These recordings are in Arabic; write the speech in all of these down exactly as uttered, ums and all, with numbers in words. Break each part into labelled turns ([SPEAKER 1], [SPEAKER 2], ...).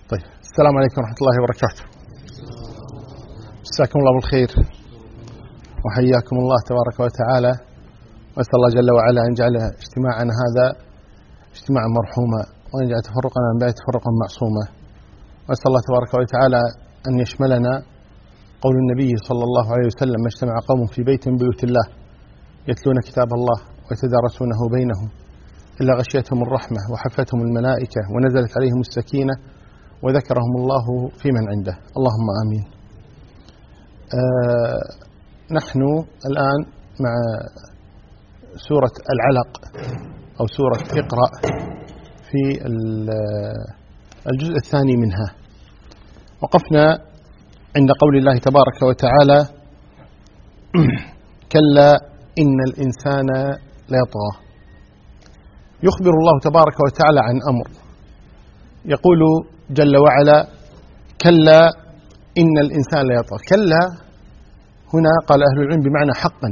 [SPEAKER 1] طيب، السلام عليكم ورحمة الله وبركاته. مساكم الله بالخير وحياكم الله تبارك وتعالى، وأسأل الله جل وعلا أن يجعل اجتماعنا هذا اجتماعا مرحوما، وأن يجعل تفرقنا من بعد تفرقا معصوما. وأسأل الله تبارك وتعالى أن يشملنا قول النبي صلى الله عليه وسلم: ما اجتمع قوم في بيت من بيوت الله يتلون كتاب الله ويتدارسونه بينهم إلا غشيتهم الرحمة وحفتهم الملائكة ونزلت عليهم السكينة وذكرهم الله في من عنده. اللهم آمين. آه نحن الآن مع سورة العلق أو سورة اقرأ في الجزء الثاني منها. وقفنا عند قول الله تبارك وتعالى: كلا إن الإنسان ليطغى. يخبر الله تبارك وتعالى عن أمر، يقول جل وعلا: كلا إن الإنسان ليطغى. كلا هنا قال أهل العلم بمعنى حقا،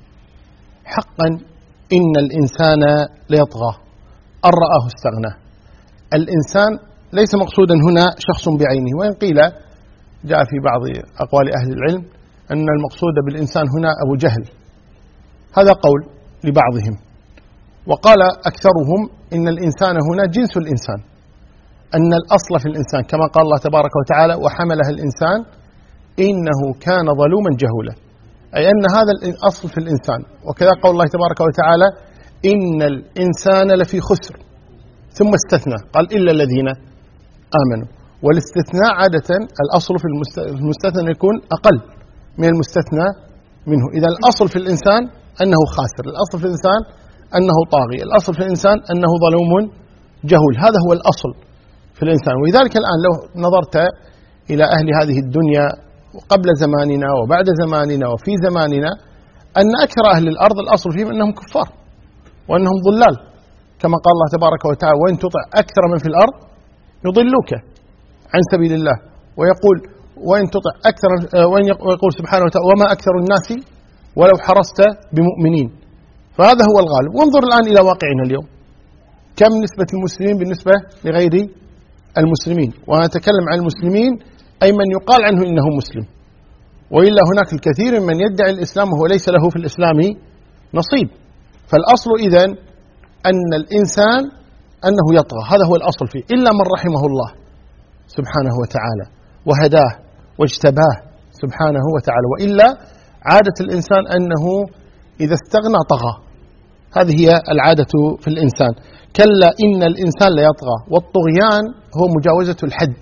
[SPEAKER 1] حقا إن الإنسان ليطغى، أن رآه استغنى. الإنسان ليس مقصودا هنا شخص بعينه، وإن قيل جاء في بعض أقوال أهل العلم أن المقصود بالإنسان هنا أبو جهل، هذا قول لبعضهم. وقال أكثرهم إن الإنسان هنا جنس الإنسان، أن الأصل في الإنسان كما قال الله تبارك وتعالى: وحملها الإنسان إنه كان ظلوما جهولا، أي أن هذا الأصل في الإنسان. وكذا قول الله تبارك وتعالى: إن الإنسان لفي خسر، ثم استثنى قال: إلا الذين آمنوا. والاستثناء عادة الأصل في المستثنى يكون أقل من المستثنى منه. إذا الأصل في الإنسان أنه خاسر، الأصل في الإنسان أنه طاغي، الأصل في الإنسان أنه ظلوم جهول، هذا هو الأصل في الإنسان. ولذلك الآن لو نظرت إلى أهل هذه الدنيا قبل زماننا وبعد زماننا وفي زماننا، أن أكثر أهل الأرض الأصل فيهم أنهم كفار وأنهم ضلال، كما قال الله تبارك وتعالى: وإن تطع أكثر من في الأرض يضلوك عن سبيل الله. ويقول: وإن تطع أكثر، ويقول سبحانه وتعالى: وما أكثر الناس ولو حرصت بمؤمنين. فهذا هو الغالب. وانظر الآن إلى واقعنا اليوم، كم نسبة المسلمين بالنسبة لغير المسلمين؟ وأنا أتكلم عن المسلمين أي من يقال عنه إنه مسلم، وإلا هناك الكثير من يدعي الإسلام وهو ليس له في الإسلام نصيب. فالأصل إذن أن الإنسان أنه يطغى، هذا هو الأصل فيه، إلا من رحمه الله سبحانه وتعالى وهداه واجتباه سبحانه وتعالى، وإلا عادة الإنسان أنه إذا استغنى طغى. هذه هي العادة في الإنسان. كلا إن الإنسان ليطغى. والطغيان هو مجاوزة الحد،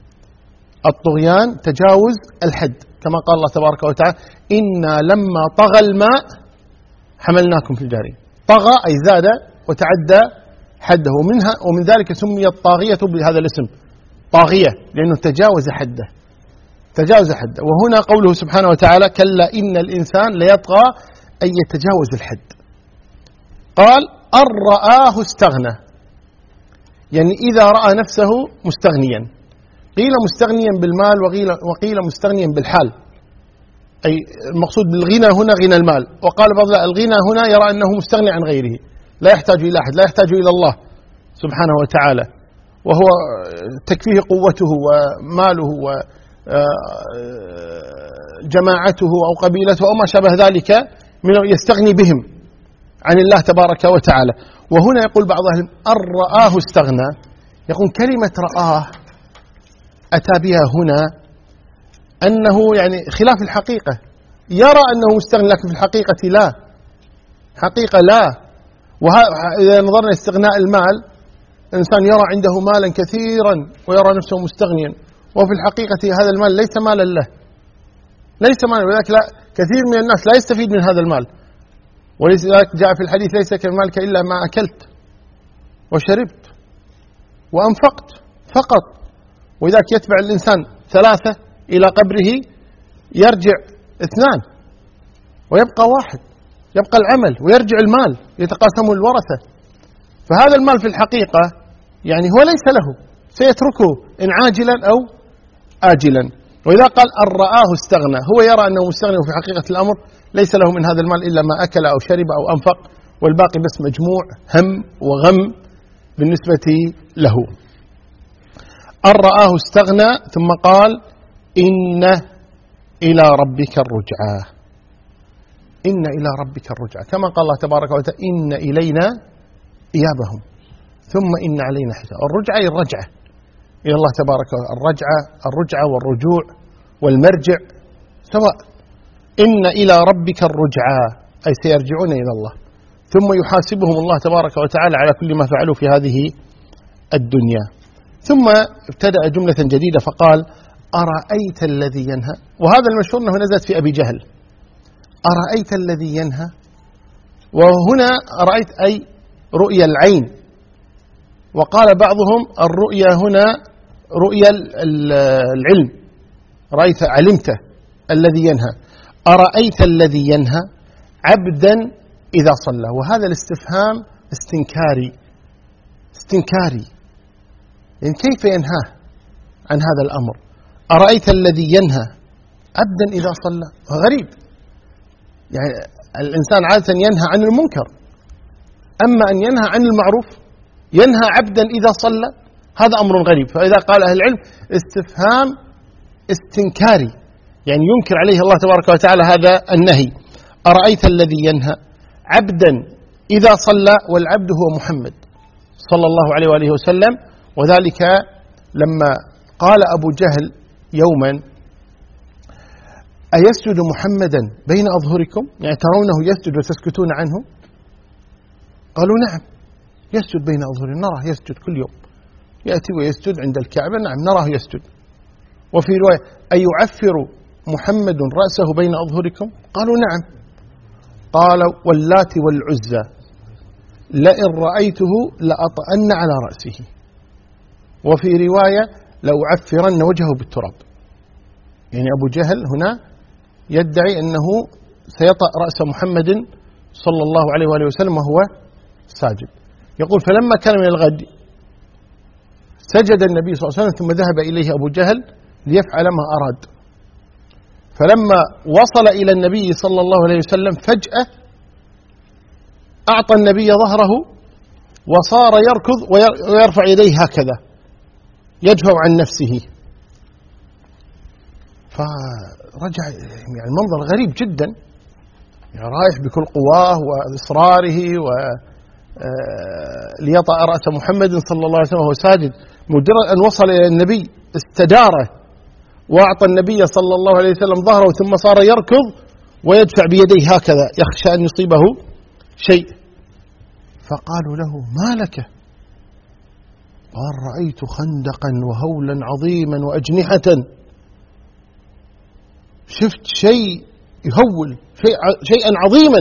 [SPEAKER 1] الطغيان تجاوز الحد، كما قال الله تبارك وتعالى: إنا لما طغى الماء حملناكم في الجارية. طغى أي زاد وتعدى حده، ومنها ومن ذلك سميت طاغية بهذا الاسم، طاغية، لأنه تجاوز حده، تجاوز حده. وهنا قوله سبحانه وتعالى: كلا إن الإنسان ليطغى، أي يتجاوز الحد. قال: أن رآه استغنى، يعني إذا رأى نفسه مستغنيا. قيل مستغنيا بالمال، وقيل, وقيل مستغنيا بالحال، أي المقصود بالغنى هنا غنى المال. وقال بعض: الغنى هنا يرى أنه مستغني عن غيره، لا يحتاج إلى أحد، لا يحتاج إلى الله سبحانه وتعالى، وهو تكفيه قوته وماله وجماعته أو قبيلته أو ما شابه ذلك من يستغني بهم عن الله تبارك وتعالى. وهنا يقول بعض أهل أن رآه استغنى، يقول كلمة رآه أتى بها هنا أنه يعني خلاف الحقيقة، يرى أنه مستغني لكن في الحقيقة لا، حقيقة لا. وإذا نظرنا استغناء المال، الإنسان يرى عنده مالا كثيرا ويرى نفسه مستغنيا، وفي الحقيقة هذا المال ليس مالا له، ليس مالا، ولذلك لا كثير من الناس لا يستفيد من هذا المال. ولذلك جاء في الحديث: ليس كمالك إلا ما أكلت وشربت وأنفقت فقط. وذلك يتبع الإنسان ثلاثة إلى قبره، يرجع اثنان ويبقى واحد، يبقى العمل ويرجع المال، يتقاسم الورثة. فهذا المال في الحقيقة يعني هو ليس له، سيتركه إن عاجلا أو آجلا. وإذا قال أن رآه استغنى، هو يرى أنه مستغني، وفي حقيقة الأمر ليس له من هذا المال إلا ما أكل أو شرب أو أنفق، والباقي بس مجموع هم وغم بالنسبة له. أن رآه استغنى ثم قال إن إلى ربك الرجعى، إن إلى ربك الرجعى، كما قال الله تبارك وتعالى إن إلينا إيابهم ثم إن علينا حساب. الرجعة هي الرجعة إلى الله تبارك وتعالى، الرجعة الرجعة والرجوع والمرجع سواء. إن إلى ربك الرجعى أي سيرجعون إلى الله، ثم يحاسبهم الله تبارك وتعالى على كل ما فعلوا في هذه الدنيا. ثم ابتدأ جملة جديدة فقال أرأيت الذي ينهى، وهذا المشهور أنه نزلت في أبي جهل، أرأيت الذي ينهى، وهنا أرأيت أي رؤيا العين، وقال بعضهم الرؤيا هنا رؤيا العلم، رأيت علمته الذي ينهى، أرأيت الذي ينهى عبدا إذا صلى. وهذا الاستفهام استنكاري استنكاري يعني كيف ينهاه عن هذا الأمر؟ أرأيت الذي ينهى عبدا إذا صلى، غريب. يعني الإنسان عادة ينهى عن المنكر، أما أن ينهى عن المعروف ينهى عبدا إذا صلى، هذا أمر غريب. فإذا قال أهل العلم استفهام استنكاري، يعني ينكر عليه الله تبارك وتعالى هذا النهي. أرأيت الذي ينهى عبدا إذا صلى، والعبد هو محمد صلى الله عليه وآله وسلم. وذلك لما قال أبو جهل يوما أيسجد محمدا بين أظهركم، يعني ترونه يسجد وتسكتون عنه؟ قالوا نعم يسجد بين أظهرنا، نراه يسجد كل يوم، يأتي ويسجد عند الكعبة، نعم نراه يسجد. وفي رواية أيعفر محمد رأسه بين أظهركم؟ قالوا نعم. قال واللات والعزى لئن رأيته لأطأن على رأسه، وفي رواية لأعفرن وجهه بالتراب. يعني أبو جهل هنا يدعي أنه سيطأ رأس محمد صلى الله عليه وآله وسلم وهو ساجد. يقول فلما كان من الغد سجد النبي صلى الله عليه وسلم ثم ذهب إليه أبو جهل ليفعل ما أراد. فلما وصل إلى النبي صلى الله عليه وسلم فجأة أعطى النبي ظهره وصار يركض ويرفع يديه هكذا يدفع عن نفسه. فرجع، يعني المنظر غريب جدا، يعني رايح بكل قواه وإصراره و ليطأ رأس محمد صلى الله عليه وسلم وهو ساجد. مجرد أن وصل إلى النبي استداره وأعطى النبي صلى الله عليه وسلم ظهره، ثم صار يركض ويدفع بيديه هكذا يخشى أن يصيبه شيء. فقالوا له ما لك؟ قال رأيت خندقا وهولا عظيما وأجنحة، شفت شيء يهول، شيء شيئا عظيما.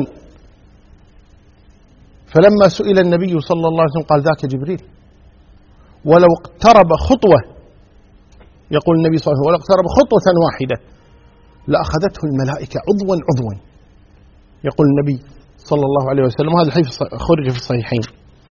[SPEAKER 1] فلما سئل النبي صلى الله عليه وسلم قال ذاك جبريل، ولو اقترب خطوة، يقول النبي صلى الله عليه وسلم ولو اقترب خطوة واحدة لأخذته الملائكة عضوا عضوا، يقول النبي صلى الله عليه وسلم. هذا الحديث خرج في الصحيحين.